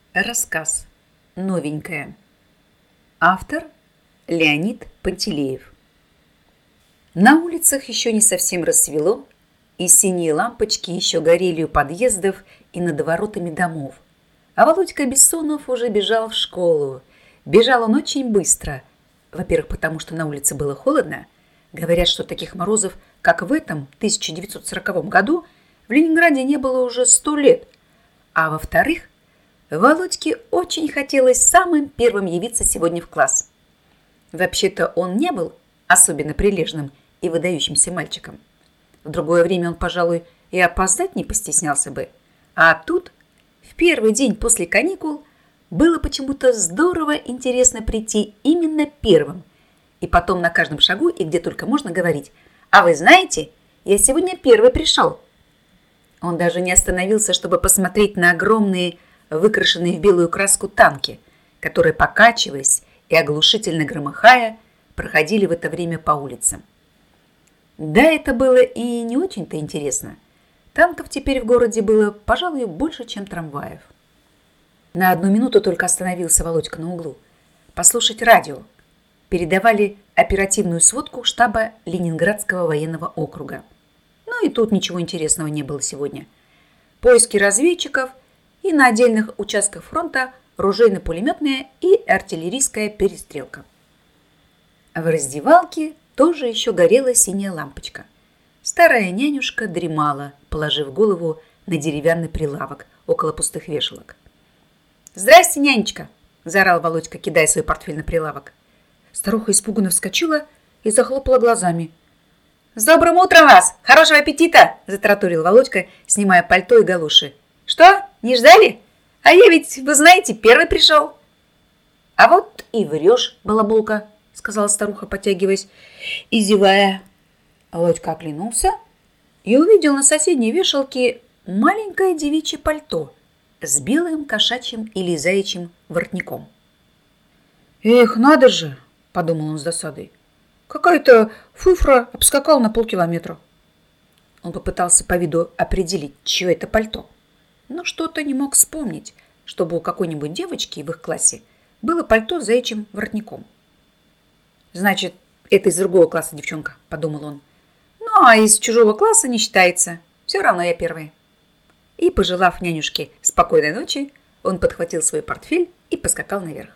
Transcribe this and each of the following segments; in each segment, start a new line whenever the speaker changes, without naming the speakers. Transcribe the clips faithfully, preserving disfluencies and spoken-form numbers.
Рассказ. Новенькая. Автор Леонид Пантелеев. На улицах еще не совсем рассвело, и синие лампочки еще горели у подъездов и над воротами домов. А Володька Бессонов уже бежал в школу. Бежал он очень быстро. Во-первых, потому что на улице было холодно. Говорят, что таких морозов, как в этом тысяча девятьсот сороковом году, в Ленинграде не было уже сто лет. А во-вторых, Володьке очень хотелось самым первым явиться сегодня в класс. Вообще-то он не был особенно прилежным и выдающимся мальчиком. В другое время он, пожалуй, и опоздать не постеснялся бы. А тут, в первый день после каникул, было почему-то здорово интересно прийти именно первым. И потом на каждом шагу и где только можно говорить: «А вы знаете, я сегодня первый пришел». Он даже не остановился, чтобы посмотреть на огромные, выкрашенные в белую краску танки, которые, покачиваясь и оглушительно громыхая, проходили в это время по улицам. Да, это было и не очень-то интересно. Танков теперь в городе было, пожалуй, больше, чем трамваев. На одну минуту только остановился Володька на углу. Послушать радио. Передавали оперативную сводку штаба Ленинградского военного округа. Ну и тут ничего интересного не было сегодня. Поиски разведчиков и на отдельных участках фронта ружейно-пулеметная и артиллерийская перестрелка. В раздевалке тоже еще горела синяя лампочка. Старая нянюшка дремала, положив голову на деревянный прилавок около пустых вешалок. «Здрасте, нянечка!» – заорал Володька, кидая свой портфель на прилавок. Старуха испуганно вскочила и захлопала глазами. «С добрым утром вас! Хорошего аппетита!» – затараторил Володька, снимая пальто и галоши. «Что, не ждали? А я ведь, вы знаете, первый пришел». «А вот и врешь, балаболка», – сказала старуха, потягиваясь и зевая. Володька оглянулся и увидел на соседней вешалке маленькое девичье пальто с белым кошачьим или заячьим воротником. «Эх, надо же!» – подумал он с досадой. «Какая-то фуфра обскакала на полкилометра». Он попытался по виду определить, чье это пальто, но что-то не мог вспомнить, чтобы у какой-нибудь девочки в их классе было пальто с заячьим воротником. «Значит, это из другого класса девчонка», – подумал он. «Ну, а из чужого класса не считается. Все равно я первая». И, пожелав нянюшке спокойной ночи, он подхватил свой портфель и поскакал наверх.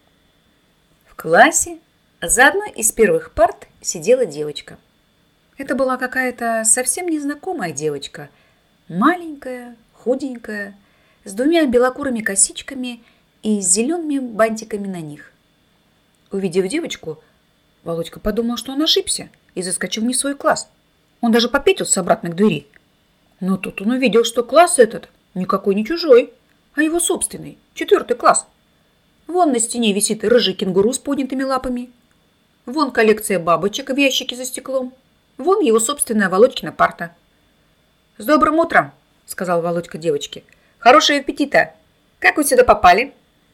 В классе за одной из первых парт сидела девочка. Это была какая-то совсем незнакомая девочка, маленькая, худенькая, с двумя белокурыми косичками и с зелеными бантиками на них. Увидев девочку, Володька подумал, что он ошибся, и заскочил не в свой класс. Он даже попятился обратно к двери. Но тут он увидел, что класс этот никакой не чужой, а его собственный, четвертый класс. Вон на стене висит рыжий кенгуру с поднятыми лапами. Вон коллекция бабочек в ящике за стеклом. Вон его собственная Володькина парта. «С добрым утром!» – сказал Володька девочке. «Хорошего аппетита! Как вы сюда попали?»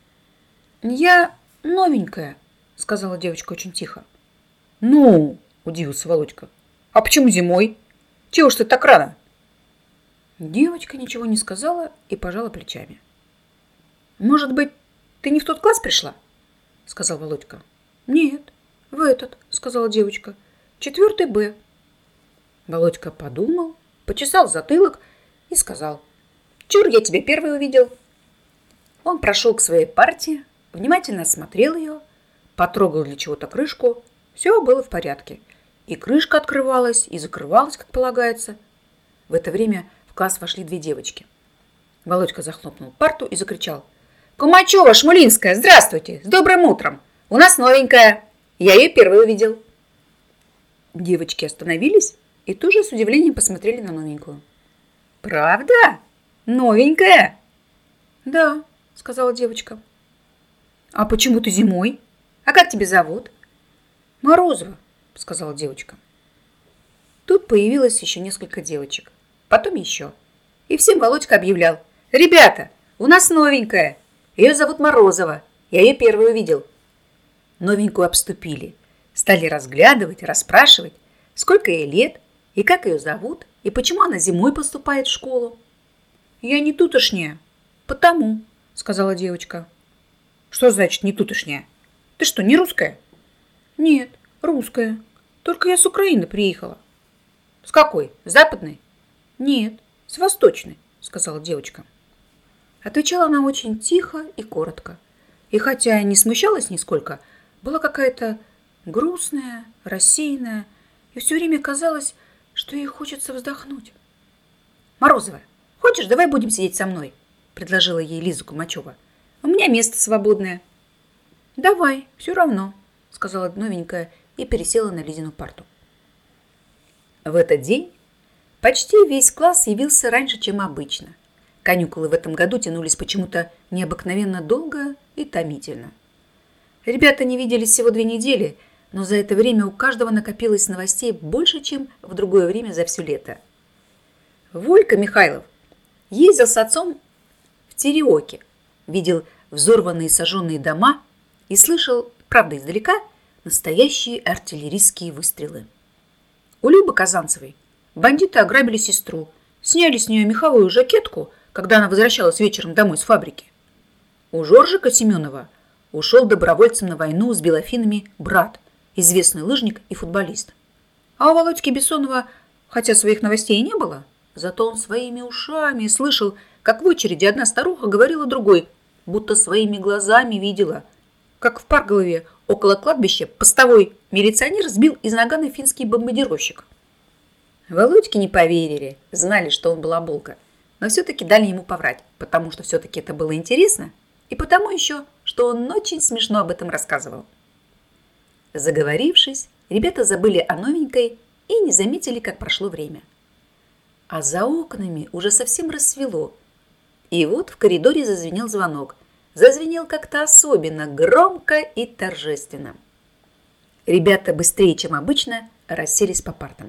«Я новенькая», – сказала девочка очень тихо. «Ну?» – удивился Володька. «А почему зимой? Чего ж ты так рано?» Девочка ничего не сказала и пожала плечами. «Может быть, ты не в тот класс пришла?» – сказал Володька. «Нет, в этот», – сказала девочка. «Четвертый Б». Володька подумал, почесал затылок и сказал: «Чур, я тебя первый увидел». Он прошел к своей парте, внимательно осмотрел ее, потрогал для чего-то крышку. Все было в порядке. И крышка открывалась, и закрывалась, как полагается. В это время в класс вошли две девочки. Володька захлопнул парту и закричал: «Кумачева, Шмулинская, здравствуйте! С добрым утром! У нас новенькая! Я ее первой увидел!» Девочки остановились и тоже с удивлением посмотрели на новенькую. «Правда? Новенькая?» «Да», — сказала девочка. «А почему ты зимой? А как тебя зовут?» «Морозова», — сказала девочка. Тут появилось еще несколько девочек, потом еще. И всем Володька объявлял: «Ребята, у нас новенькая. Ее зовут Морозова. Я ее первой увидел». Новенькую обступили, стали разглядывать, расспрашивать, сколько ей лет, и как ее зовут, и почему она зимой поступает в школу. «Я не тутошняя, потому»,
сказала девочка. Что значит не тутошняя? Ты что, не русская? Нет, русская. Только я с Украины приехала. С какой? С западной? Нет, с восточной, сказала девочка. Отвечала она очень тихо и коротко. И хотя не смущалась нисколько, была какая-то грустная, рассеянная, и все время казалось, что ей хочется вздохнуть. «Морозова, хочешь, давай будем сидеть со мной?» – предложила ей Лиза Кумачева. «У меня место свободное». «Давай, все равно», – сказала новенькая и пересела на Лизину парту.
В этот день почти весь класс явился раньше, чем обычно. Каникулы в этом году тянулись почему-то необыкновенно долго и томительно. Ребята не виделись всего две недели, но за это время у каждого накопилось новостей больше, чем в другое время за все лето. Волька Михайлов ездил с отцом в Тереоке, видел взорванные и сожженные дома и слышал, правда издалека, настоящие артиллерийские выстрелы. У Любы Казанцевой бандиты ограбили сестру, сняли с нее меховую жакетку, когда она возвращалась вечером домой с фабрики. У Жоржика Семенова ушел добровольцем на войну с белофинами брат, известный лыжник и футболист. А у Володьки Бессонова, хотя своих новостей и не было, зато он своими ушами слышал, как в очереди одна старуха говорила другой, будто своими глазами видела, как в Парголове около кладбища постовой милиционер сбил из нагана финский бомбардировщик. Володьке не поверили, знали, что он балаболка, но все-таки дали ему поврать, потому что все-таки это было интересно, и потому еще, что он очень смешно об этом рассказывал. Заговорившись, ребята забыли о новенькой и не заметили, как прошло время. А за окнами уже совсем рассвело. И вот в коридоре зазвенел звонок. Зазвенел как-то особенно громко и торжественно. Ребята быстрее, чем обычно, расселись по партам.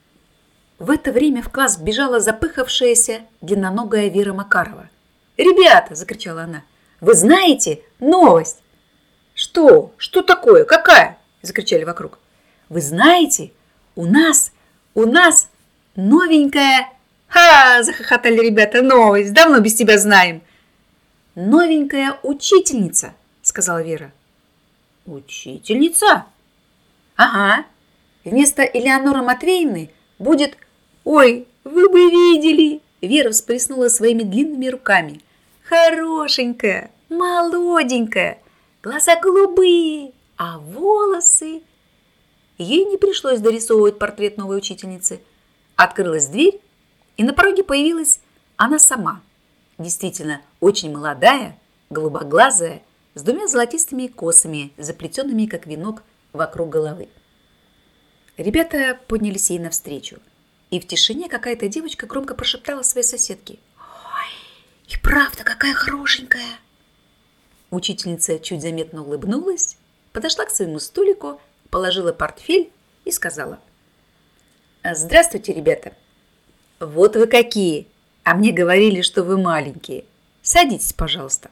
В это время в класс бежала запыхавшаяся длинноногая Вера Макарова. «Ребята!» – закричала она. «Вы знаете новость?» «Что? Что такое? Какая?» – закричали вокруг. «Вы знаете, у нас, у нас новенькая...» «Ха!» – захохотали ребята. «Новость! Давно без тебя знаем!» «Новенькая учительница!» – сказала Вера. «Учительница?» «Ага. Вместо Элеоноры Матвеевны будет...» «Ой, вы бы видели!» Вера всплеснула своими длинными руками. «Хорошенькая, молоденькая, глаза голубые, а волосы...» Ей не пришлось дорисовывать портрет новой учительницы. Открылась дверь, и на пороге появилась она сама. Действительно, очень молодая, голубоглазая, с двумя золотистыми косами, заплетенными, как венок, вокруг головы. Ребята поднялись ей навстречу, и в тишине какая-то девочка громко прошептала своей соседке: «Ой, и правда какая хорошенькая!» Учительница чуть заметно улыбнулась, подошла к своему столику, положила портфель и сказала: «Здравствуйте, ребята! Вот вы какие! А мне говорили, что вы маленькие. Садитесь, пожалуйста».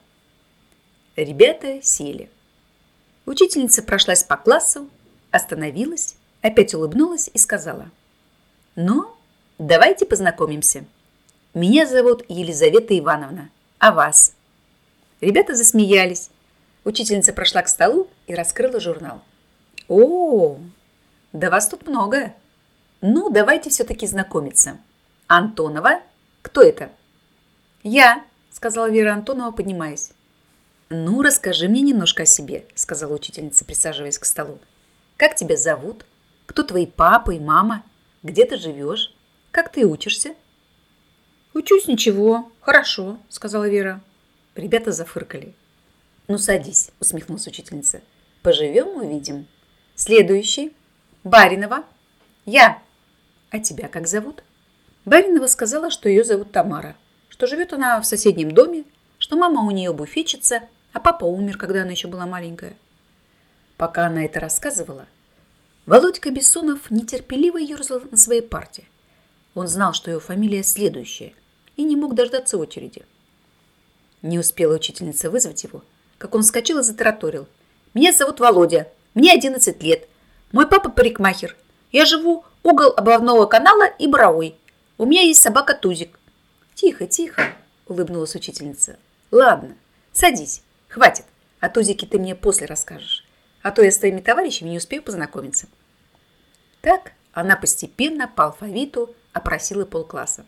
Ребята сели. Учительница прошлась по классу, остановилась, опять улыбнулась и сказала: «Ну, давайте познакомимся. Меня зовут Елизавета Ивановна. А вас?» Ребята засмеялись. Учительница прошла к столу и раскрыла журнал. «О, да вас тут много. Ну, давайте все-таки знакомиться. Антонова, кто это?» «Я», — сказала Вера Антонова, поднимаясь. «Ну, расскажи мне немножко о себе», — сказала учительница, присаживаясь к столу. «Как тебя зовут? Кто твои папа и мама? Где ты живешь? Как ты учишься?» «Учусь ничего, хорошо», — сказала Вера. Ребята зафыркали. «Ну, садись», — усмехнулась учительница. «Поживем, увидим. Следующий. Баринова. Я. А тебя как зовут?» Баринова сказала, что ее зовут Тамара, что живет она в соседнем доме, что мама у нее буфетчица, а папа умер, когда она еще была маленькая. Пока она это рассказывала, Володька Бессонов нетерпеливо ерзал на своей парте. Он знал, что его фамилия следующая, и не мог дождаться очереди. Не успела учительница вызвать его, как он вскочил и затараторил. «Меня зовут Володя, мне одиннадцать лет. Мой папа парикмахер. Я живу угол обувного канала и Боровой. У меня есть собака Тузик». «Тихо, тихо», — улыбнулась учительница. «Ладно, Садись, хватит, о тузике ты мне после расскажешь, а то я с твоими товарищами не успею познакомиться. Так она постепенно по алфавиту опросила полкласса.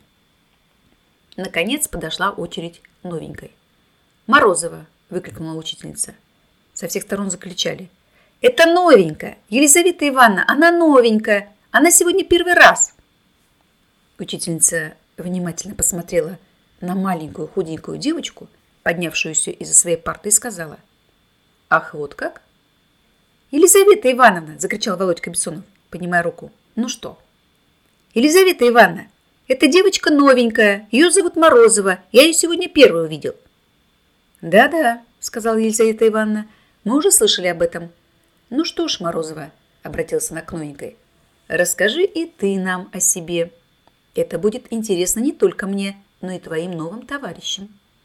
Наконец подошла очередь новенькой. «Морозова!» – выкрикнула учительница. Со всех сторон закричали. «Это новенькая! Елизавета Ивановна, она новенькая! Она сегодня первый раз!» Учительница внимательно посмотрела на маленькую худенькую девочку, поднявшуюся из-за своей парты, и сказала: «Ах, вот как?» «Елизавета Ивановна!» – закричал Володька Бессонов, поднимая руку. «Ну что?» «Елизавета Ивановна, эта девочка новенькая, ее зовут Морозова, я ее сегодня первую увидел». «Да-да», – сказала Елизавета Ивановна, – «мы уже слышали об этом». «Ну что ж, Морозова», – обратился она к новенькой, – «расскажи и ты нам о себе. Это будет интересно не только мне, но и твоим новым товарищам».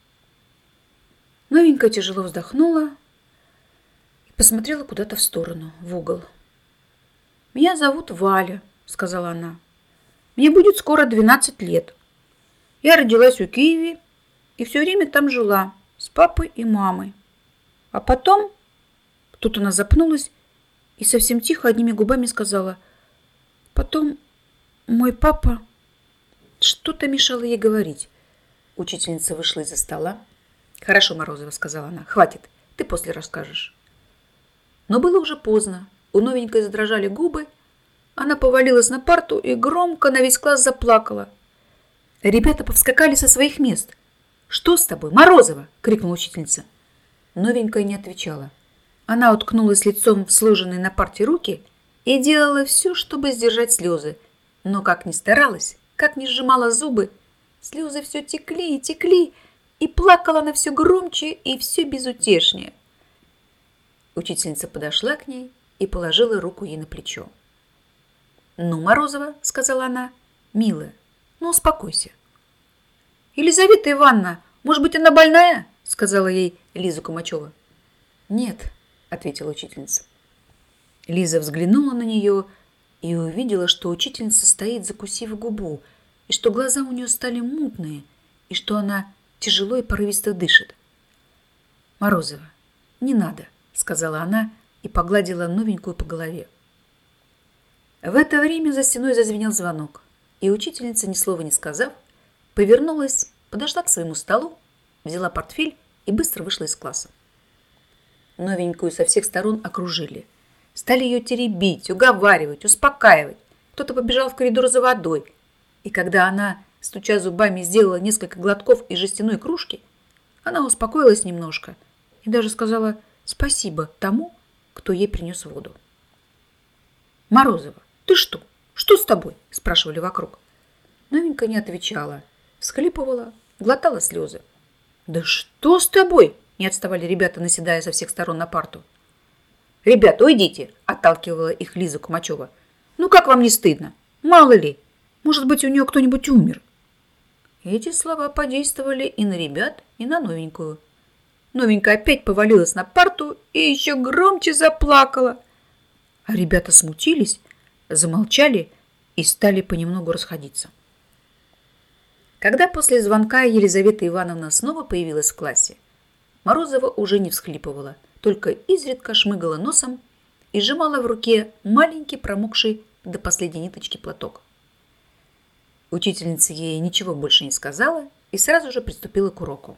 Новенькая тяжело вздохнула и посмотрела куда-то в сторону, в угол. «Меня зовут Валя», – сказала она. «Мне будет скоро двенадцать лет. Я родилась в Киеве и все время там жила с папой и мамой. А потом...» Тут она запнулась и совсем тихо одними губами сказала: «Потом мой папа...» Что-то мешало ей говорить. Учительница вышла из-за стола. «Хорошо, Морозова», — сказала она, — «хватит, ты после расскажешь». Но было уже поздно. У новенькой задрожали губы. Она повалилась на парту и громко на весь класс заплакала. Ребята повскакали со своих мест. «Что с тобой, Морозова?» — крикнула учительница. Новенькая не отвечала. Она уткнулась лицом в сложенные на парте руки и делала все, чтобы сдержать слезы. Но как ни старалась, как ни сжимала зубы, слезы все текли и текли, и плакала она все громче и все безутешнее. Учительница подошла к ней и положила руку ей на плечо. «Ну, Морозова», — сказала она, — «милая, ну успокойся». «Елизавета Ивановна, может быть, она больная?» — сказала ей Лиза Кумачева. «Нет», — ответила учительница. Лиза взглянула на нее и увидела, что учительница стоит, закусив губу, и что глаза у нее стали мутные, и что она тяжело и порывисто дышит. «Морозова, не надо», — сказала она и погладила новенькую по голове. В это время за стеной зазвенел звонок, и учительница, ни слова не сказав, повернулась, подошла к своему столу, взяла портфель и быстро вышла из класса. Новенькую со всех сторон окружили. Стали ее теребить, уговаривать, успокаивать. Кто-то побежал в коридор за водой. И когда она, стуча зубами, сделала несколько глотков из жестяной кружки, она успокоилась немножко и даже сказала спасибо тому, кто ей принес воду. «Морозова, ты что? Что с тобой?» – спрашивали вокруг. Новенькая не отвечала, всхлипывала, глотала слезы. «Да что с тобой?» – не отставали ребята, наседая со всех сторон на парту. «Ребята, уйдите!» – отталкивала их Лиза Кумачева. «Ну как вам не стыдно? Мало ли, может быть, у нее кто-нибудь умер?» Эти слова подействовали и на ребят, и на новенькую. Новенькая опять повалилась на парту и еще громче заплакала. А ребята смутились, замолчали и стали понемногу расходиться. Когда после звонка Елизавета Ивановна снова появилась в классе, Морозова уже не всхлипывала, только изредка шмыгала носом и сжимала в руке маленький промокший до последней ниточки платок. Учительница ей ничего больше не сказала и сразу же приступила к уроку.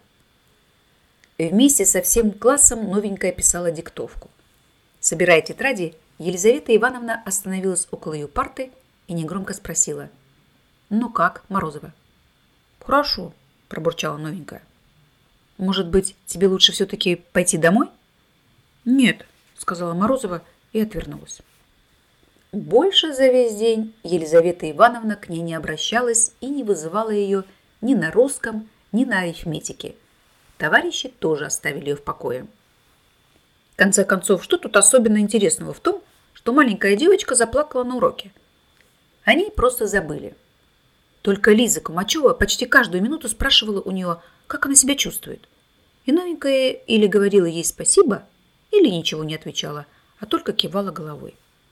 Вместе со всем классом новенькая писала диктовку. Собирая тетради, Елизавета Ивановна остановилась около ее парты и негромко спросила: «Ну как, Морозова?» «Хорошо», – пробурчала новенькая. «Может быть, тебе лучше все-таки пойти домой?» «Нет», – сказала Морозова и отвернулась. Больше за весь день Елизавета Ивановна к ней не обращалась и не вызывала ее ни на русском, ни на арифметике. Товарищи тоже оставили ее в покое. В конце концов, что тут особенно интересного в том, что маленькая девочка заплакала на уроке? О ней просто забыли. Только Лиза Кумачева почти каждую минуту спрашивала у нее, как она себя чувствует. И новенькая или говорила ей спасибо, или ничего не отвечала, а только кивала головой.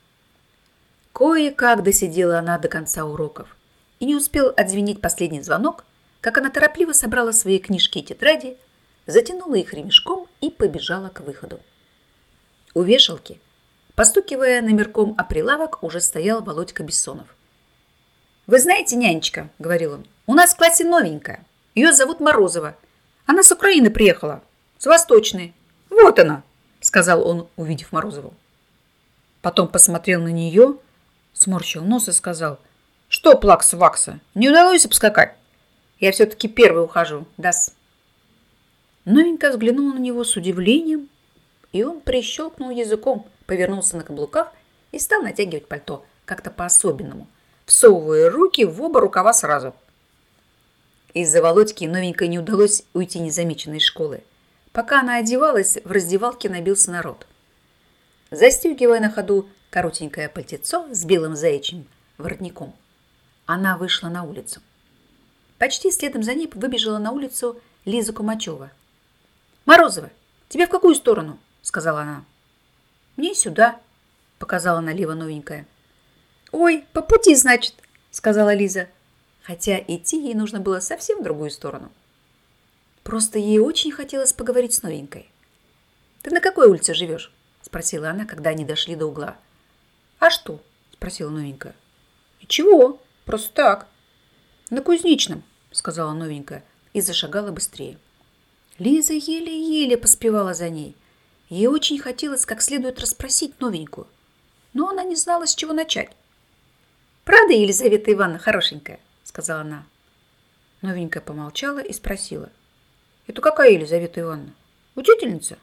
Кое-как досидела она до конца уроков, и не успел отзвенеть последний звонок, как она торопливо собрала свои книжки и тетради, затянула их ремешком и побежала к выходу. У вешалки, постукивая номерком о прилавок, уже стоял Володька Бессонов. «Вы знаете, нянечка, — говорил он, — у нас в классе новенькая. Ее зовут Морозова. Она с Украины приехала, с Восточной. Вот она, — сказал он, увидев Морозову. Потом посмотрел на нее, сморщил нос и сказал: «Что, плакса-вакса, не удалось обскакать? Я все-таки первый ухожу, да-с». Новенькая взглянула на него с удивлением, и он прищелкнул языком, повернулся на каблуках и стал натягивать пальто как-то по-особенному, всовывая руки в оба рукава сразу. Из-за Володьки новенькой не удалось уйти незамеченной из школы. Пока она одевалась, в раздевалке набился народ. Застегивая на ходу коротенькое пальтецо с белым заячьим воротником, она вышла на улицу. Почти следом за ней выбежала на улицу Лиза Кумачева. «Морозова, тебе в какую сторону?» – сказала она. «Мне сюда», – показала налево новенькая. «Ой, по пути, значит», – сказала Лиза, хотя идти ей нужно было совсем в другую сторону. Просто ей очень хотелось поговорить с новенькой. «Ты на какой улице живешь?» – спросила она, когда они дошли до угла. «А что?» – спросила новенькая. «Ничего, просто так». «На Кузнечном», – сказала новенькая и зашагала быстрее. Лиза еле-еле поспевала за ней. Ей очень хотелось как следует расспросить новенькую, но она не знала, с чего начать. «Правда, Елизавета Ивановна хорошенькая?» – сказала она. Новенькая помолчала и спросила: «Это какая Елизавета Ивановна? Учительница?»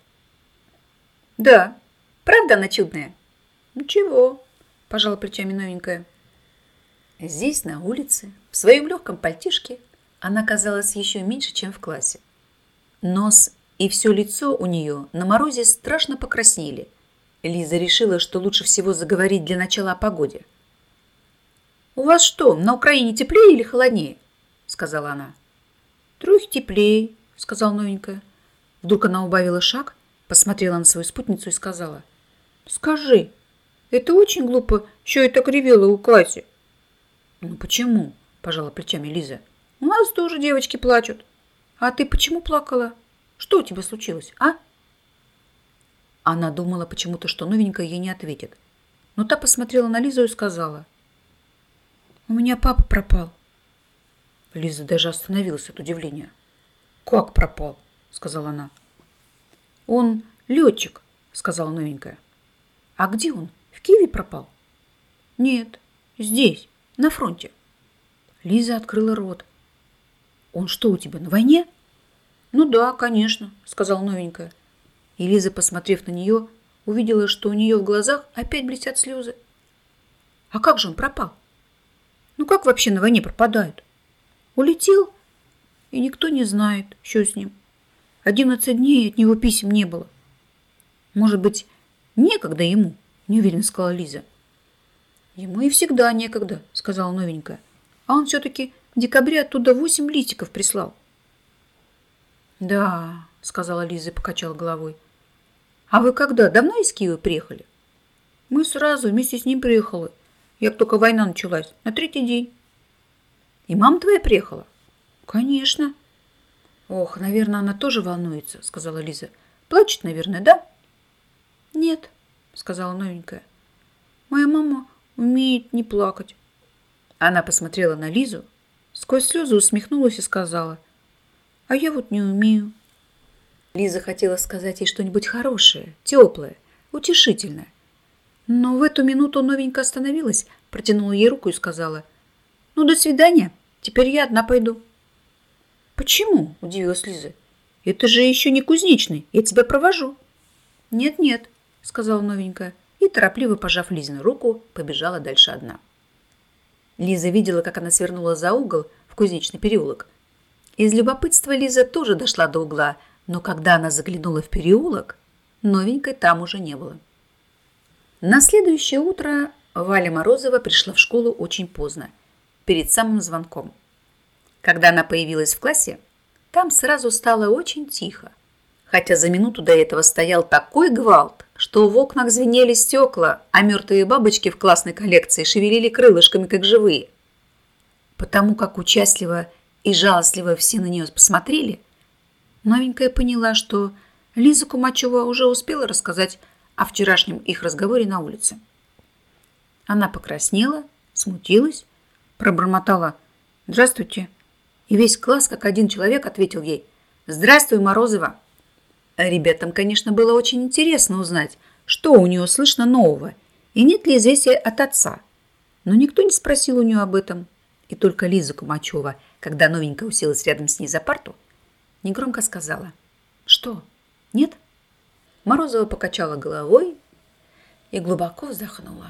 «Да. Правда она чудная?» «Ничего», – пожала плечами новенькая. Здесь, на улице, в своем легком пальтишке, она казалась еще меньше, чем в классе. Нос и все лицо у нее на морозе страшно покраснели. Лиза решила, что лучше всего заговорить для начала о погоде. «У вас что, на Украине теплее или холоднее?» – сказала она. «Трохи теплее», – сказала новенькая. Вдруг она убавила шаг, посмотрела на свою спутницу и сказала: «Скажи, это очень глупо, что я так ревела у классе». «Ну почему?» – пожала плечами Лиза. «У нас тоже девочки плачут. А ты почему плакала? Что у тебя случилось, а?» Она думала почему-то, что новенькая ей не ответит. Но та посмотрела на Лизу и сказала: «У меня папа пропал». Лиза даже остановилась от удивления. «Как пропал?» – сказала она. «Он летчик», – сказала новенькая. «А где он? В Киеве пропал?» «Нет, здесь, на фронте». Лиза открыла рот. «Он что, у тебя на войне?» «Ну да, конечно», – сказала новенькая. И Лиза, посмотрев на нее, увидела, что у нее в глазах опять блестят слезы. «А как же он пропал? Ну как вообще на войне пропадают? Улетел, и никто не знает, что с ним. Одиннадцать дней от него писем не было. Может быть, некогда ему?» – неуверенно сказала Лиза. «Ему и всегда некогда», – сказала новенькая. «А он все-таки в декабре оттуда восемь листиков прислал». «Да», – сказала Лиза и покачала головой. «А вы когда? Давно из Киева приехали?» «Мы сразу вместе с ним приехали. Як только война началась, на третий день». «И мама твоя приехала?» «Конечно». «Ох, наверное, она тоже волнуется», – сказала Лиза. «Плачет, наверное, да?» «Нет», – сказала новенькая. «Моя мама умеет не плакать». Она посмотрела на Лизу, сквозь слезы усмехнулась и сказала: «А я вот не умею». Лиза хотела сказать ей что-нибудь хорошее, теплое, утешительное. Но в эту минуту новенькая остановилась, протянула ей руку и сказала: «Ну, до свидания, теперь я одна пойду». «Почему?» – удивилась Лиза. «Это же еще не Кузнечный, я тебя провожу». «Нет-нет», – сказала новенькая и, торопливо пожав Лизину руку, побежала дальше одна. Лиза видела, как она свернула за угол в Кузнечный переулок. Из любопытства Лиза тоже дошла до угла, но когда она заглянула в переулок, новенькой там уже не было. На следующее утро Валя Морозова пришла в школу очень поздно, перед самым звонком. Когда она появилась в классе, там сразу стало очень тихо, хотя за минуту до этого стоял такой гвалт, что в окнах звенели стекла, а мертвые бабочки в классной коллекции шевелили крылышками, как живые. Потому как участливо и жалостливо все на нее посмотрели,
Новенькая поняла, что Лиза Кумачева уже успела рассказать о вчерашнем их разговоре на улице. Она покраснела, смутилась, пробормотала «Здравствуйте». И весь класс, как один человек, ответил ей «Здравствуй, Морозова». Ребятам, конечно, было очень интересно узнать, что у нее слышно нового и нет ли известия от отца. Но никто не спросил у нее об этом. И только Лиза Кумачева, когда новенькая уселась рядом с ней за парту, негромко сказала «Что? Нет?» Морозова покачала головой и глубоко вздохнула.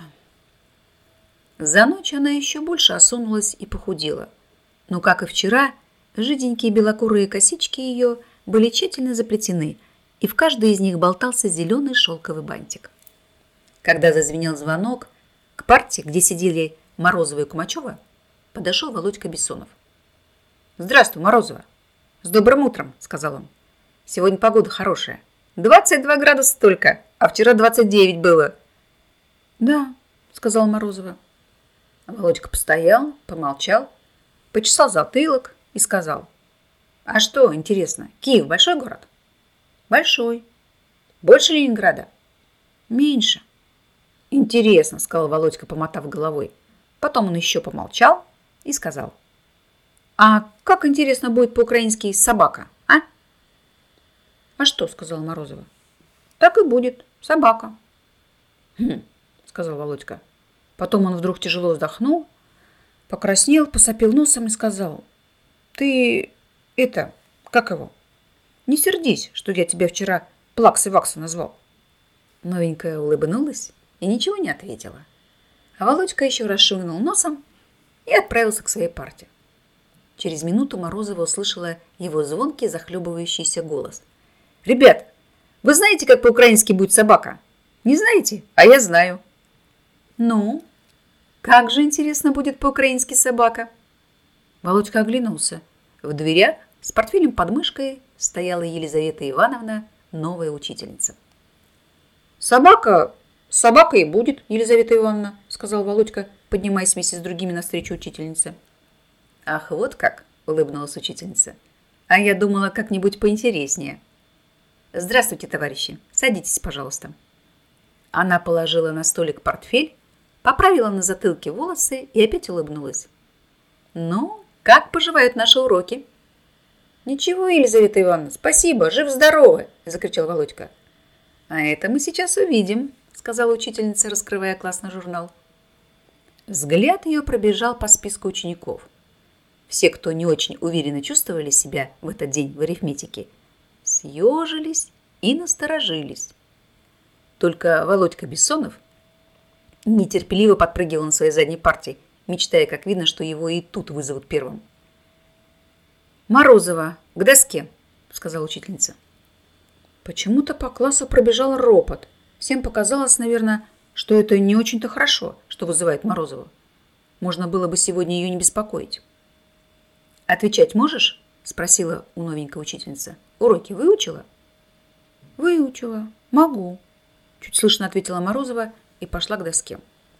За ночь она еще больше осунулась и похудела. Но, как и вчера, жиденькие белокурые косички ее были тщательно заплетены, и в каждой из них болтался зеленый шелковый бантик. Когда зазвенел звонок, к парте, где сидели Морозова и Кумачева, подошел Володька Бессонов. «Здравствуй, Морозова!» «С добрым утром!» – сказал он. «Сегодня погода хорошая. двадцать два градуса только, а вчера двадцать девять было». «Да», – сказал Морозова. Володька постоял, помолчал, почесал затылок и сказал: «А что, интересно, Киев большой город?» «Большой». «Больше Ленинграда?» «Меньше». «Интересно», — сказал Володька, помотав головой. Потом он еще помолчал и сказал: «А как, интересно, будет по-украински собака, а?» «А что?» — сказала Морозова. «Так и будет, собака». «Хм», — сказал Володька. Потом он вдруг тяжело вздохнул, покраснел, посопел носом и сказал: «Ты это, как его? Не сердись, что я тебя вчера Плаксы-Ваксы назвал». Новенькая улыбнулась и ничего не ответила. А Володька еще раз шугнул носом и отправился к своей парте. Через минуту Морозова услышала его звонкий, захлебывающийся голос. «Ребят, вы знаете, как по-украински будет собака? Не знаете? А я знаю». «Ну, как же, интересно, будет по-украински собака?» Володька оглянулся. В дверях с портфелем под мышкой стояла Елизавета Ивановна, новая учительница. «Собака, собака и будет, Елизавета Ивановна», — сказал Володька, поднимаясь вместе с другими навстречу учительнице. «Ах, вот как!» — улыбнулась учительница. «А я думала, как-нибудь поинтереснее. Здравствуйте, товарищи. Садитесь, пожалуйста». Она положила на столик портфель, поправила на затылке волосы и опять улыбнулась. «Ну, как поживают наши уроки?» «Ничего, Елизавета Ивановна, спасибо, жив-здоровы!» – закричал Володька. «А это мы сейчас увидим», – сказала учительница, раскрывая классный журнал. Взгляд ее пробежал по списку учеников. Все, кто не очень уверенно чувствовали себя в этот день в арифметике, съежились и насторожились. Только Володька Бессонов нетерпеливо подпрыгивал на своей задней парте, мечтая, как видно, что его и тут вызовут первым. «Морозова, к доске», — сказала учительница. Почему-то по классу пробежал ропот. Всем показалось, наверное, что это не очень-то хорошо, что вызывает Морозову. Можно было бы сегодня ее не беспокоить. «Отвечать можешь?» — спросила у новенькой учительница. «Уроки выучила?» «Выучила. Могу», — чуть слышно ответила Морозова и пошла к доске.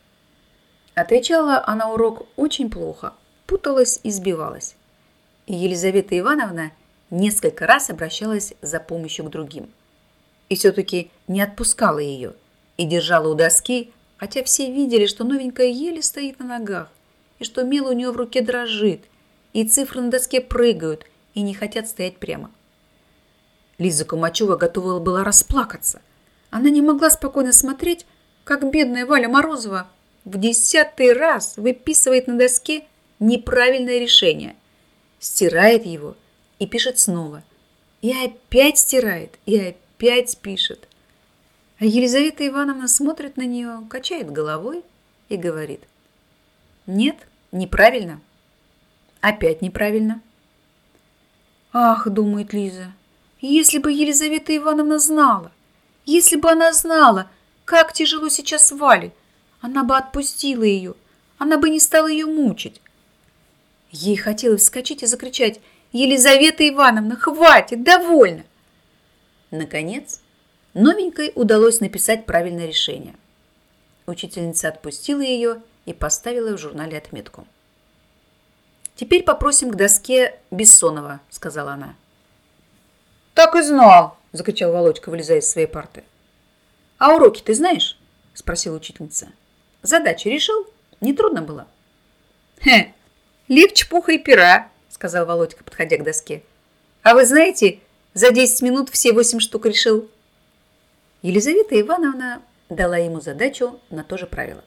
Отвечала она урок очень плохо, путалась и сбивалась. И Елизавета Ивановна несколько раз обращалась за помощью к другим. И все-таки не отпускала ее и держала у доски, хотя все видели, что новенькая еле стоит на ногах, и что мел у нее в руке дрожит, и цифры на доске прыгают и не хотят стоять прямо. Лиза Кумачева готова была расплакаться. Она не могла спокойно смотреть, как бедная Валя Морозова в десятый раз выписывает на доске неправильное решение, стирает его и пишет снова, и опять стирает, и опять пишет. А Елизавета Ивановна смотрит на нее, качает головой и говорит: «Нет, неправильно. Опять неправильно». «Ах, — думает Лиза, — если бы Елизавета Ивановна знала, если бы она знала, как тяжело сейчас Вале, она бы отпустила ее, она бы не стала ее мучить». Ей хотелось вскочить и закричать: «Елизавета Ивановна, хватит, довольно!» Наконец, новенькой удалось написать правильное решение. Учительница отпустила ее и поставила в журнале отметку. «Теперь попросим к доске Бессонова», — сказала она. Так и знал, закричал Володька, вылезая из своей парты. А уроки ты знаешь? Спросила учительница. Задачу решил? Не трудно было? Хе, легче пуха и пера, сказал Володька, подходя к доске. А вы знаете, за десять минут все восемь штук решил. Елизавета Ивановна дала ему задачу на то же правило.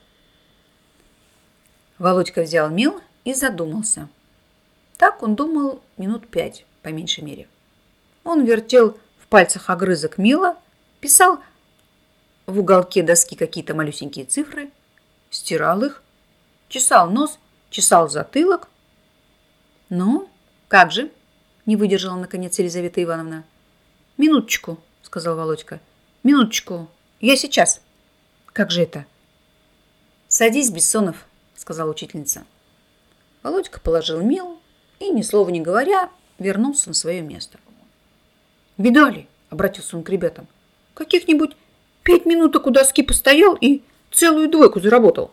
Володька взял мел и задумался. Так он думал минут пять, по меньшей мере. Он вертел в пальцах огрызок мела, писал в уголке доски какие-то малюсенькие цифры, стирал их, чесал нос, чесал затылок. «Ну, как же?» – не выдержала, наконец, Елизавета Ивановна. «Минуточку», – сказал Володька. «Минуточку, я сейчас». «Как же это?» «Садись, Бессонов», – сказала учительница. Володька положил мел и, ни слова не говоря, вернулся на свое место. «Видали?» – обратился он к ребятам. «Каких-нибудь пять минуток у доски постоял и целую двойку заработал».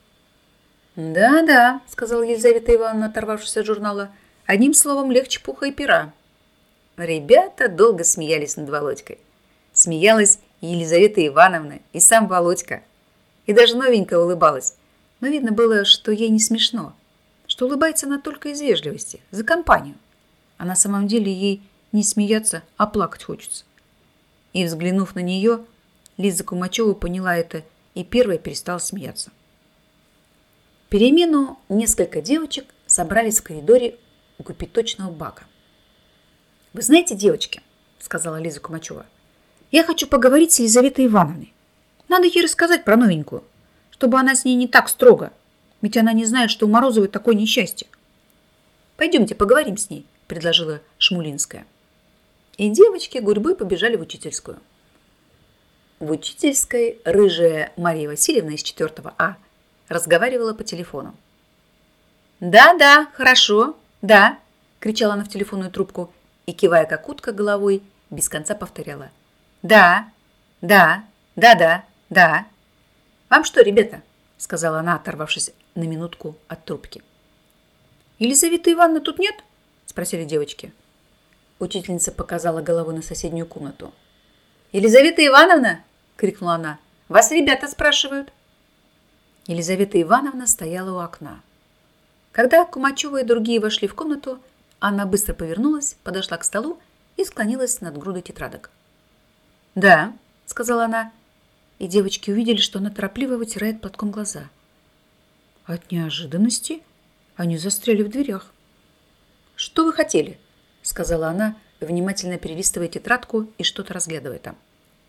«Да-да», – сказала Елизавета Ивановна, оторвавшись от журнала. «Одним словом, легче пуха и пера». Ребята долго смеялись над Володькой. Смеялась и Елизавета Ивановна, и сам Володька. И даже новенькая улыбалась. Но видно было, что ей не смешно, что улыбается она только из вежливости, за компанию. А на самом деле ей не смеяться, а плакать хочется. И, взглянув на нее, Лиза Кумачева поняла это и первая перестала смеяться. В перемену несколько девочек собрались в коридоре у кипяточного бака. «Вы знаете, девочки, — сказала Лиза Кумачева, — я хочу поговорить с Елизаветой Ивановной. Надо ей рассказать про новенькую, чтобы она с ней не так строго, ведь она не знает, что у Морозовой такое несчастье». «Пойдемте поговорим с ней», — предложила Шмулинская. И девочки гурьбой побежали в учительскую. В учительской рыжая Мария Васильевна из четвертого А разговаривала по телефону. «Да-да, хорошо, да», — кричала она в телефонную трубку и, кивая как утка головой, без конца повторяла. «Да, да, да-да, да». «Вам что, ребята?» — сказала она, оторвавшись на минутку от трубки. «Елизаветы Ивановны тут нет?» — спросили девочки. Учительница показала головой на соседнюю комнату. «Елизавета Ивановна!» — крикнула она. «Вас ребята спрашивают». Елизавета Ивановна стояла у окна. Когда Кумачева и другие вошли в комнату, она быстро повернулась, подошла к столу и склонилась над грудой тетрадок. «Да», — сказала она, и девочки увидели, что она торопливо вытирает платком глаза. От неожиданности они застряли в дверях. «Что вы хотели?» — сказала она, внимательно перелистывая тетрадку и что-то разглядывая там.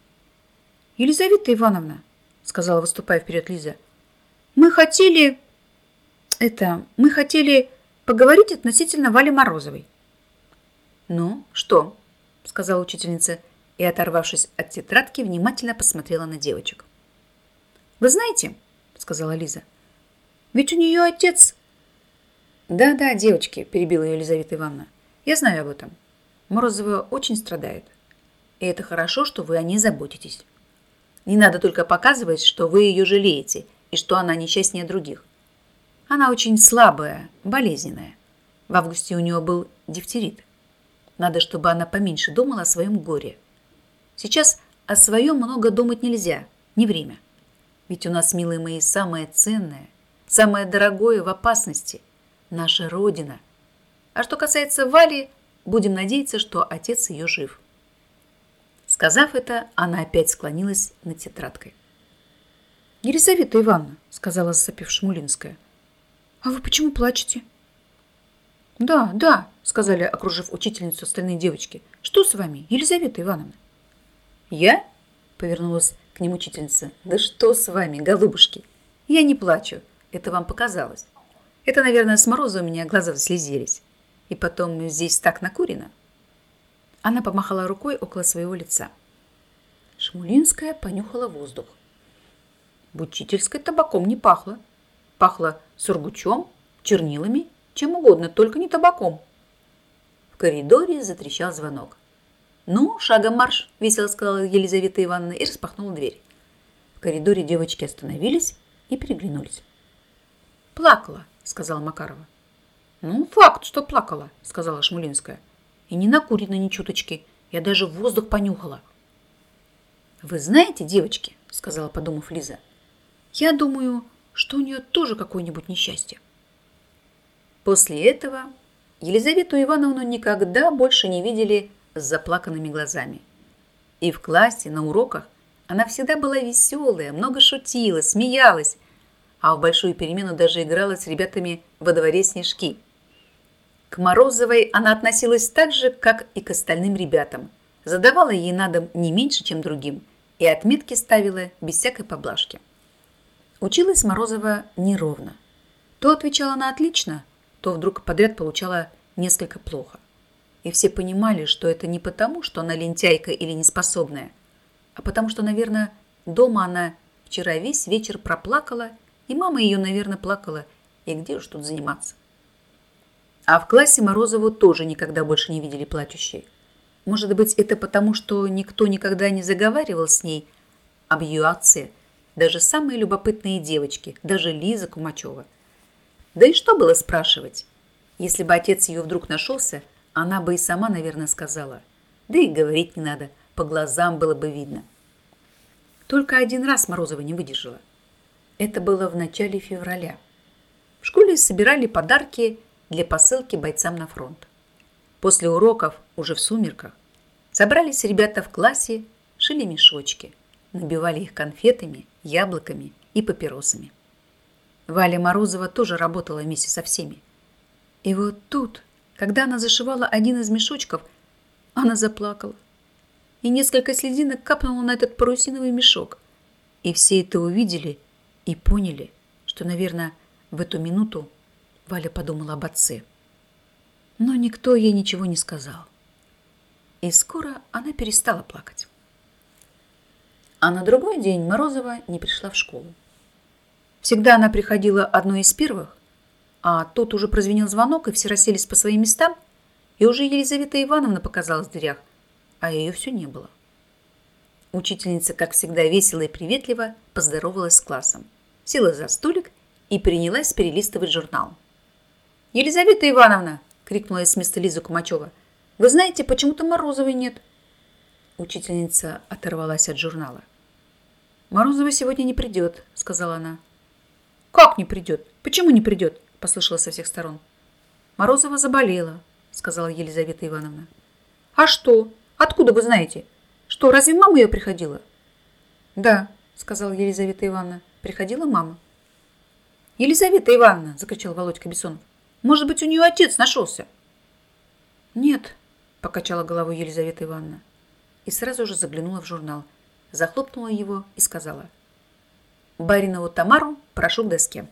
«Елизавета Ивановна», — сказала, выступая вперед Лиза, — «мы хотели... это... мы хотели поговорить относительно Вали Морозовой». «Ну, что?» — сказала учительница и, оторвавшись от тетрадки, внимательно посмотрела на девочек. «Вы знаете, — сказала Лиза, — ведь у нее отец...» «Да-да, девочки, — перебила ее Елизавета Ивановна, — я знаю об этом. Морозова очень страдает. И это хорошо, что вы о ней заботитесь. Не надо только показывать, что вы ее жалеете и что она несчастнее других. Она очень слабая, болезненная. В августе у нее был дифтерит. Надо, чтобы она поменьше думала о своем горе. Сейчас о своем много думать нельзя, не время. Ведь у нас, милые мои, самое ценное, самое дорогое в опасности – наша Родина. А что касается Вали, будем надеяться, что отец ее жив». Сказав это, она опять склонилась над тетрадкой. «Елизавета Ивановна, — сказала засопев Шмулинская, — а вы почему плачете?» «Да, да, — сказали, окружив учительницу остальные девочки. — Что с вами, Елизавета Ивановна?» «Я?» — повернулась к ним учительница. «Да что с вами, голубушки? Я не плачу, это вам показалось. Это, наверное, с мороза у меня глаза слезились. И потом здесь так накурено». Она помахала рукой около своего лица. Шмулинская понюхала воздух. В учительской табаком не пахло. Пахло сургучом, чернилами, чем угодно, только не табаком. В коридоре затрещал звонок. «Ну, шагом марш!» – весело сказала Елизавета Ивановна и распахнула дверь. В коридоре девочки остановились и переглянулись. «Плакала», – сказала Макарова. «Ну, факт, что плакала», – сказала Шмулинская. «И не накурена ни чуточки. Я даже воздух понюхала.
«Вы знаете, девочки, — сказала, подумав Лиза, — я думаю, что у нее тоже какое-нибудь несчастье». После этого Елизавету Ивановну никогда больше не видели с заплаканными глазами. И в классе, на уроках она всегда была веселая, много шутила, смеялась, а в большую перемену даже играла с ребятами во дворе снежки. К Морозовой она относилась так же, как и к остальным ребятам, задавала ей на дом не меньше, чем другим, и отметки ставила без всякой поблажки. Училась Морозова неровно. То отвечала на отлично, то вдруг подряд получала несколько плохо. И все понимали, что это не потому, что она лентяйка или неспособная, а потому что, наверное, дома она вчера весь вечер проплакала, и мама ее, наверное, плакала, и где уж тут заниматься. А в классе Морозову тоже никогда больше не видели плачущей. Может быть, это потому, что никто никогда не заговаривал с ней об ее отце, даже самые любопытные девочки, даже Лиза Кумачева. Да и что было спрашивать? Если бы отец ее вдруг нашелся, она бы и сама, наверное, сказала. Да и говорить не надо, по глазам было бы видно. Только один раз Морозова не выдержала. Это было в начале февраля. В школе собирали подарки для посылки бойцам на фронт. После уроков, уже в сумерках, собрались ребята в классе, шили мешочки, набивали их конфетами, яблоками и папиросами. Валя Морозова тоже работала вместе со всеми. И вот тут, когда она зашивала один из мешочков, она заплакала. И несколько слезинок капнуло на этот парусиновый мешок. И все это увидели и поняли, что, наверное, в эту минуту Валя подумала об отце. Но никто ей ничего не сказал. И скоро она перестала плакать. А на другой день Морозова не пришла в школу. Всегда она приходила одной из первых, а тут уже прозвенел звонок, и все расселись по своим местам, и уже Елизавета Ивановна показалась в дверях, а ее все не было. Учительница, как всегда весело и приветливо, поздоровалась с классом, села за столик и принялась перелистывать журнал. «Елизавета Ивановна!» — крикнула с места Лиза Кумачева. «Вы знаете, почему-то Морозовой нет». Учительница оторвалась от журнала. «Морозова сегодня не придет», — сказала она. «Как не придет? Почему не придет?» — послышалось со всех сторон. «Морозова заболела», — сказала Елизавета Ивановна. «А что? Откуда вы знаете? Что, разве мама ее приходила?» «Да», — сказала Елизавета Ивановна, — «приходила мама». «Елизавета Ивановна!» — закричал Володька Бессонов. «Может быть, у нее отец нашелся?» «Нет», — покачала головой Елизавета Ивановна и сразу же заглянула в журнал, захлопнула его и сказала: «Баринову Тамару прошу к доске».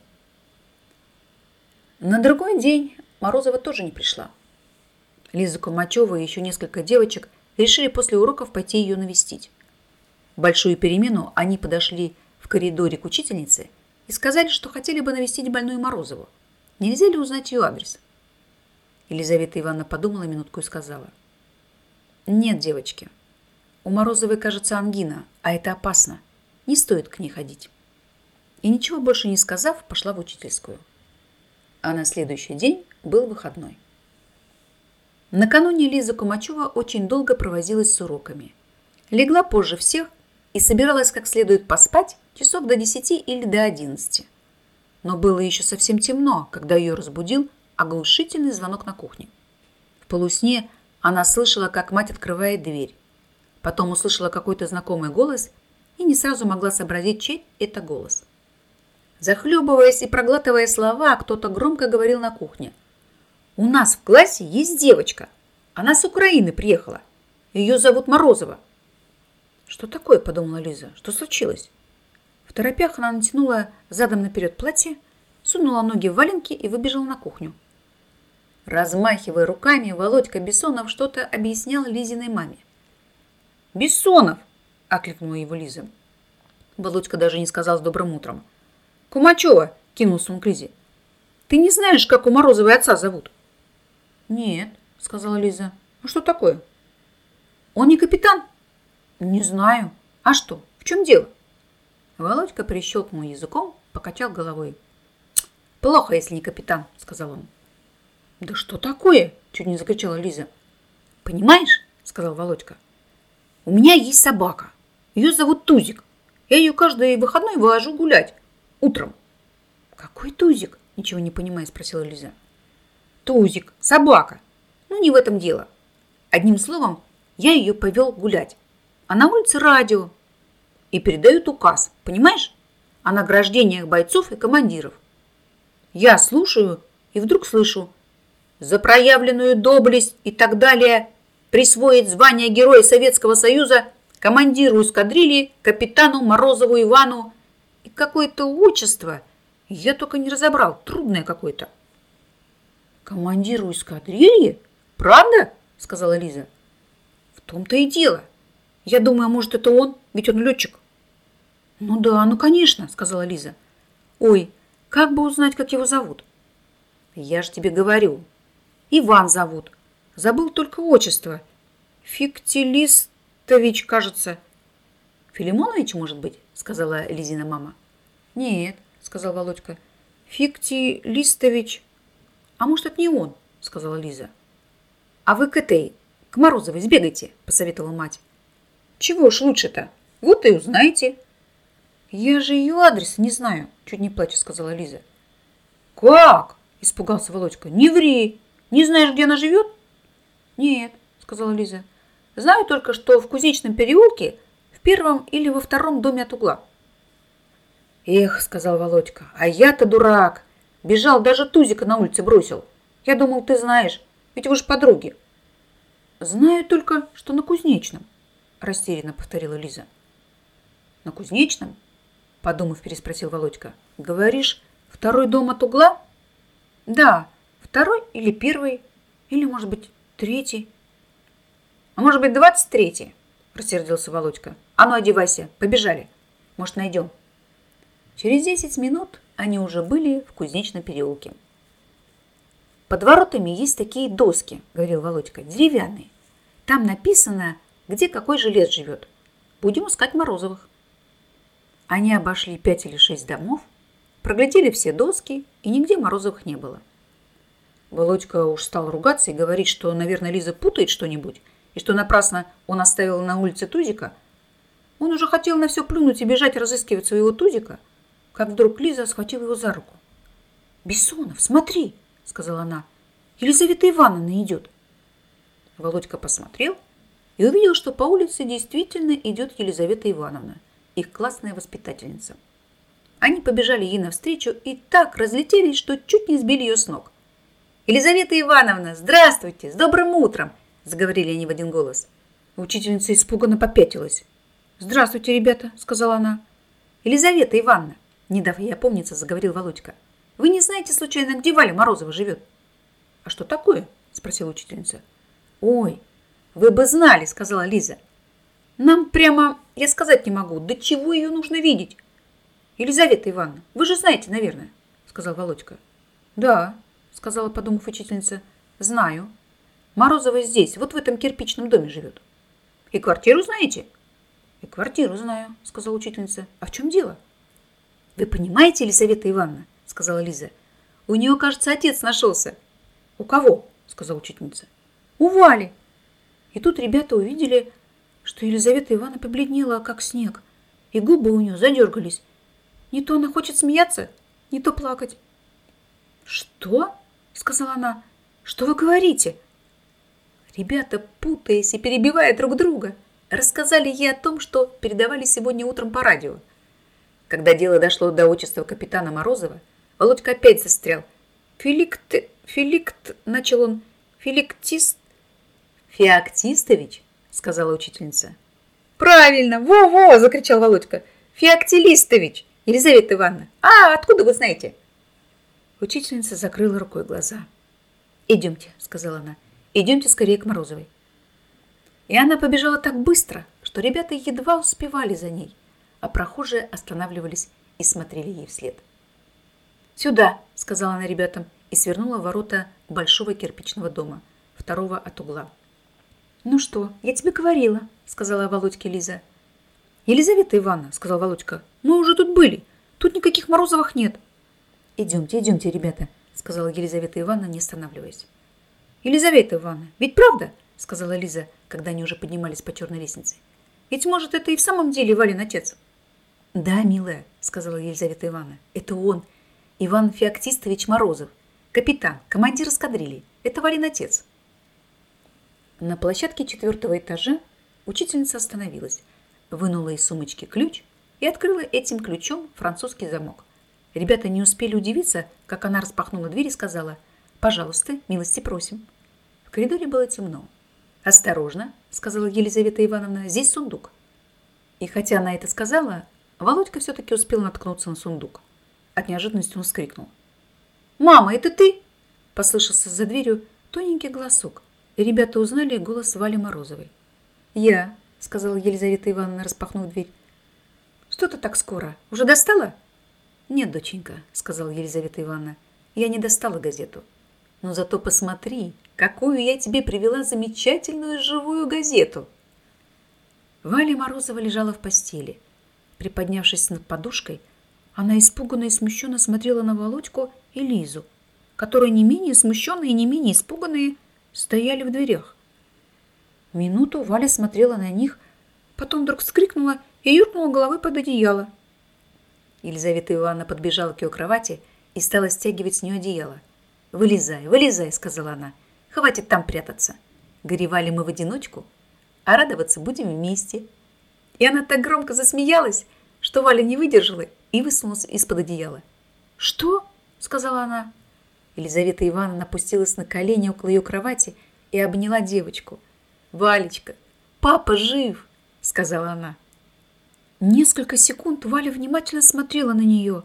На другой день Морозова тоже не пришла. Лиза Кумачева и еще несколько девочек решили после уроков пойти ее навестить. В большую перемену они подошли в коридоре к учительнице и сказали, что хотели бы навестить больную Морозову. Нельзя ли узнать ее адрес? Елизавета Ивановна подумала минутку и сказала: «Нет, девочки, у Морозовой, кажется, ангина, а это опасно. Не стоит к ней ходить». И ничего больше не сказав, пошла в учительскую. А на следующий день был выходной. Накануне Лиза Кумачева очень долго провозилась с уроками. Легла позже всех и собиралась как следует поспать часов до десяти или до одиннадцати. Но было еще совсем темно, когда ее разбудил оглушительный звонок на кухне. В полусне она слышала, как мать открывает дверь. Потом услышала какой-то знакомый голос и не сразу могла сообразить, чей это голос. Захлебываясь и проглатывая слова, кто-то громко говорил на кухне: «У нас в классе есть девочка. Она с Украины приехала. Ее зовут Морозова». «Что такое?» – подумала Лиза. «Что случилось?» В торопях она натянула задом наперед платье, сунула ноги в валенки и выбежала на кухню. Размахивая руками, Володька Бессонов что-то объяснял Лизиной маме. «Бессонов!» – окликнула его Лиза. Володька даже не сказал с добрым утром. «Кумачева!» – кинулся он к Лизе. «Ты не знаешь, как у Морозовой отца зовут?» «Нет», – сказала Лиза. «А что такое?» «Он не капитан?» «Не знаю. А что? В чем дело?» Володька прищелкнул языком, покачал головой. «Плохо, если не капитан», – сказал он. «Да что такое?» – чуть не закричала Лиза. «Понимаешь,
сказал Володька. У меня есть собака. Ее зовут Тузик. Я ее каждый выходной вывожу гулять. Утром. Какой Тузик? Ничего не понимая, спросила Лиза. Тузик, собака. Ну, не в этом дело. Одним словом, я ее повел гулять. А на улице радио. И передают указ, понимаешь? О награждениях бойцов и командиров. Я слушаю и вдруг слышу: за проявленную доблесть и так далее присвоить звание Героя Советского Союза командиру эскадрильи капитану Морозову Ивану. И какое-то отчество, я только не разобрал, трудное какое-то. Командиру эскадрильи? Правда? Сказала Лиза. В том-то и дело. Я думаю, может, это он, ведь он летчик. Ну да, ну конечно, сказала Лиза. Ой, как бы узнать, как его зовут? Я же тебе говорю. Иван зовут. Забыл только отчество. Фиктилистович, кажется. Филимонович, может быть, сказала Лизина мама. Нет, сказал Володька. Фиктилистович. А может, это не он, сказала Лиза. А вы к этой, к Морозовой сбегайте, посоветовала мать. Чего ж лучше-то? Вот и узнаете. Я же ее адреса не знаю, чуть не плача сказала Лиза. Как? Испугался Володька. Не ври. Не знаешь, где она живет? Нет, сказала Лиза. Знаю только, что в Кузнечном переулке в первом или во втором доме от угла. Эх, сказал Володька, а я-то дурак. Бежал, даже Тузика на улице бросил. Я думал, ты знаешь, ведь вы же подруги. Знаю только, что на Кузнечном, растерянно повторила Лиза. На Кузнечном? Подумав, переспросил Володька. Говоришь, второй дом от угла? Да, второй или первый, или, может быть, третий. А может быть, двадцать третий, рассердился Володька. А ну, одевайся, побежали. Может, найдем. Через десять минут они уже были в Кузнечном переулке. Под воротами есть такие доски, говорил Володька, деревянные. Там написано, где какой жилец живет. Будем искать Морозовых. Они обошли пять или шесть домов, проглядели все доски, и нигде Морозовых не было. Володька уж стал ругаться и говорить, что, наверное, Лиза путает что-нибудь, и что напрасно он оставил на улице Тузика. Он уже хотел на все плюнуть и бежать разыскивать своего Тузика, как вдруг Лиза схватила его за руку. «Бессонов, смотри!» — сказала она. «Елизавета Ивановна идет!» Володька посмотрел и увидел, что по улице действительно идет Елизавета Ивановна, их классная воспитательница. Они побежали ей навстречу и так разлетелись, что чуть не сбили ее с ног. «Елизавета Ивановна, здравствуйте! С добрым утром!» – заговорили они в один голос. Учительница испуганно попятилась. «Здравствуйте, ребята!» – сказала она. «Елизавета Ивановна!» – не дав ей опомниться, заговорил Володька. «Вы не знаете, случайно, где Валя Морозова живет?» «А что такое?» – спросила учительница. «Ой, вы бы знали!» – сказала Лиза. «Нам прямо, я сказать не могу, до чего ее нужно видеть?» «Елизавета Ивановна, вы же знаете, наверное», – сказал Володька. «Да», – сказала, подумав учительница, – «знаю. Морозова здесь, вот в этом кирпичном доме живет». «И квартиру знаете?» «И квартиру знаю», – сказала учительница. «А в чем дело?» «Вы понимаете, Елизавета Ивановна», – сказала Лиза, – «у нее, кажется, отец нашелся». «У кого?» – сказала учительница. «У Вали». И тут ребята увидели, что Елизавета Ивановна побледнела, как снег, и губы у нее задергались. Не то она хочет смеяться, не то плакать. «Что?» – сказала она. «Что вы говорите?» Ребята, путаясь и перебивая друг друга, рассказали ей о том, что передавали сегодня утром по радио. Когда дело дошло до отчества капитана Морозова, Володька опять застрял. «Филикт... Филикт...» – начал он. «Филиктист...» «Феоктистович», – сказала учительница. «Правильно! Во-во!» – закричал Володька. «Феоктилистович! Елизавета Ивановна! А, откуда вы знаете?» Учительница закрыла рукой глаза. «Идемте», – сказала она. «Идемте скорее к Морозовой». И она побежала так быстро, что ребята едва успевали за ней, а прохожие останавливались и смотрели ей вслед. «Сюда», – сказала она ребятам и свернула в ворота большого кирпичного дома, второго от угла. «Ну что, я тебе говорила», – сказала Володьке Лиза. «Елизавета Ивановна», – сказал Володька, – «мы уже тут были. Тут никаких Морозовых нет». «Идемте, идемте, ребята», – сказала Елизавета Ивановна, не останавливаясь. «Елизавета Ивановна, ведь правда? сказала Лиза, когда они уже поднимались по черной лестнице. Ведь, может, это и в самом деле Валин отец?
Да, милая, сказала Елизавета Ивановна, это он, Иван Феоктистович Морозов, капитан, командир эскадрильи. Это Валин отец. На площадке четвертого этажа учительница остановилась, вынула из сумочки ключ и открыла этим ключом французский замок. Ребята не успели удивиться, как она распахнула дверь и сказала: «Пожалуйста, милости просим». В коридоре было темно. «Осторожно», — сказала Елизавета Ивановна, — «здесь сундук». И хотя она это сказала, Володька все-таки успел наткнуться на сундук. От неожиданности он вскрикнул. «Мама, это ты?» – послышался за дверью тоненький голосок, и ребята узнали голос Вали Морозовой. «Я», – сказала Елизавета Ивановна, распахнув дверь. «Что ты так скоро? Уже достала?» «Нет, доченька», – сказала Елизавета Ивановна, – «я не достала газету. Но зато посмотри, какую я тебе привела замечательную живую газету». Валя Морозова лежала в постели. Приподнявшись над подушкой, она испуганно и смущенно смотрела на Володьку и Лизу, которые не менее смущенные и не менее испуганные стояли в дверях. Минуту Валя смотрела на них, потом вдруг вскрикнула и юркнула головой под одеяло. Елизавета Ивановна подбежала к ее кровати и стала стягивать с нее одеяло. «Вылезай, вылезай», — сказала она, — «хватит там прятаться. Горевали мы в одиночку, а радоваться будем вместе». И она так громко засмеялась, что Валя не выдержала и высунулась из-под одеяла. «Что?» – сказала она. Елизавета Ивановна опустилась на колени около ее кровати и обняла девочку. «Валечка, папа жив!» – сказала она. Несколько секунд Валя внимательно смотрела на нее.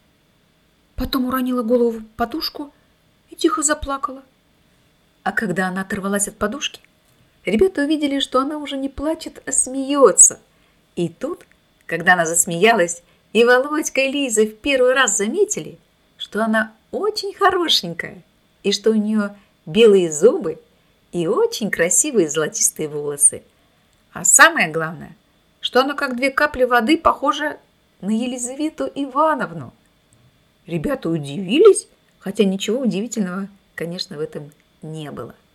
Потом уронила голову в подушку и тихо заплакала. А когда она оторвалась от подушки, ребята увидели, что она уже не плачет, а смеется. И тут, когда она засмеялась, и Володька и Лиза в первый раз заметили, что она очень хорошенькая, и что у нее белые зубы и очень красивые золотистые волосы. А самое главное, что она как две капли воды похожа на Елизавету Ивановну. Ребята удивились, хотя ничего удивительного, конечно, в этом не было.